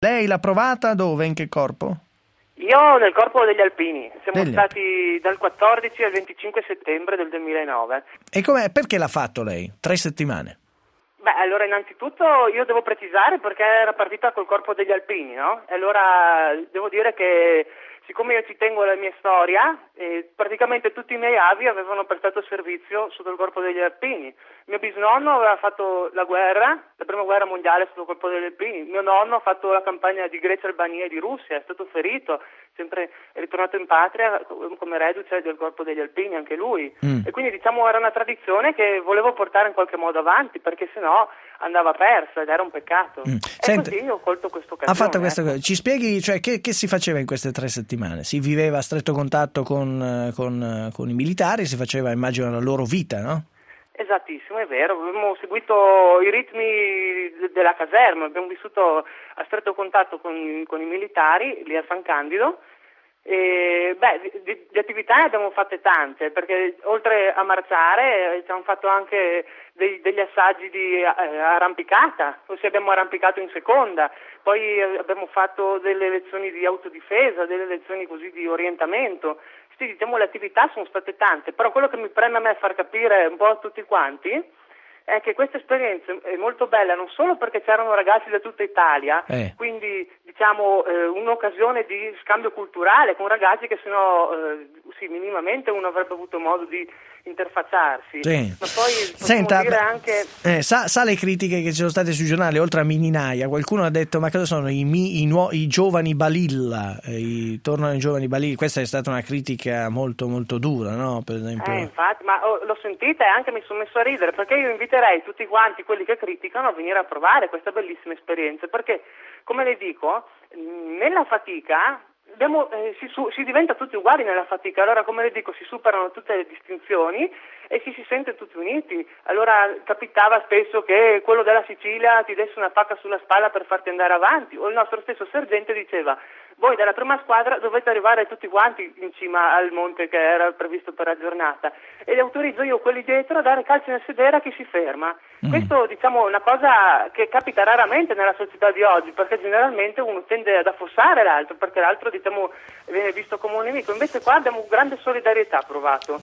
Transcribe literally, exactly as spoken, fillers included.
Lei l'ha provata dove? In che corpo? Io nel corpo degli alpini. Siamo Degli... stati dal quattordici al venticinque settembre del duemilanove. E com'è? Perché l'ha fatto lei? Tre settimane. Beh, allora innanzitutto io devo precisare perché era partita col corpo degli alpini, no? E allora devo dire che siccome io ci tengo alla mia storia, eh, praticamente tutti i miei avi avevano prestato servizio sotto il corpo degli alpini. Mio bisnonno aveva fatto la guerra, la prima guerra mondiale sotto il corpo degli alpini. Mio nonno ha fatto la campagna di Grecia, Albania e di Russia, è stato ferito, sempre è ritornato in patria come reduce del corpo degli alpini, anche lui. Mm. E quindi diciamo era una tradizione che volevo portare in qualche modo avanti, perché sennò andava persa ed era un peccato. Mm. E Senta, così io ho colto questo occasione. Ha fatto questa ecco. cosa. Ci spieghi, cioè, che, che si faceva in queste tre settimane? Si viveva a stretto contatto con, con, con i militari, si faceva, immagino, la loro vita, no? Esattissimo, è vero, abbiamo seguito i ritmi della caserma, abbiamo vissuto a stretto contatto con, con i militari lì a San Candido. E, beh, di, di attività ne abbiamo fatte tante, perché oltre a marciare ci hanno fatto anche dei, degli assaggi di eh, arrampicata, ossia abbiamo arrampicato in seconda, poi abbiamo fatto delle lezioni di autodifesa, delle lezioni così di orientamento. Sì, diciamo le attività sono state tante, però quello che mi preme a me far capire un po' a tutti quanti è che questa esperienza è molto bella non solo perché c'erano ragazzi da tutta Italia, eh. quindi diciamo eh, un'occasione di scambio culturale con ragazzi che sennò eh, sì, minimamente uno avrebbe avuto modo di interfacciarsi, sì. Ma poi Senta, dire anche eh, sa, sa le critiche che ci sono state sui giornali, oltre a Mininaia, qualcuno ha detto ma cosa sono i, mi, i, nuo, i giovani Balilla, eh, i, tornano i giovani Balilla, questa è stata una critica molto molto dura, no? Per esempio. Eh, infatti, ma oh, l'ho sentita e anche mi sono messo a ridere, perché io inviterei tutti quanti quelli che criticano a venire a provare questa bellissima esperienza, perché come le dico, nella fatica abbiamo, eh, si, su, si diventa tutti uguali nella fatica, allora come le dico si superano tutte le distinzioni e ci si sente tutti uniti. Allora capitava spesso che quello della Sicilia ti desse una pacca sulla spalla per farti andare avanti, o il nostro stesso sergente diceva voi della prima squadra dovete arrivare tutti quanti in cima al monte che era previsto per la giornata e autorizzo io quelli dietro a dare calci nel sedere a chi si ferma. Mm. Questo diciamo è una cosa che capita raramente nella società di oggi, perché generalmente uno tende ad affossare l'altro, perché l'altro diciamo viene visto come un nemico, invece qua abbiamo grande solidarietà provato.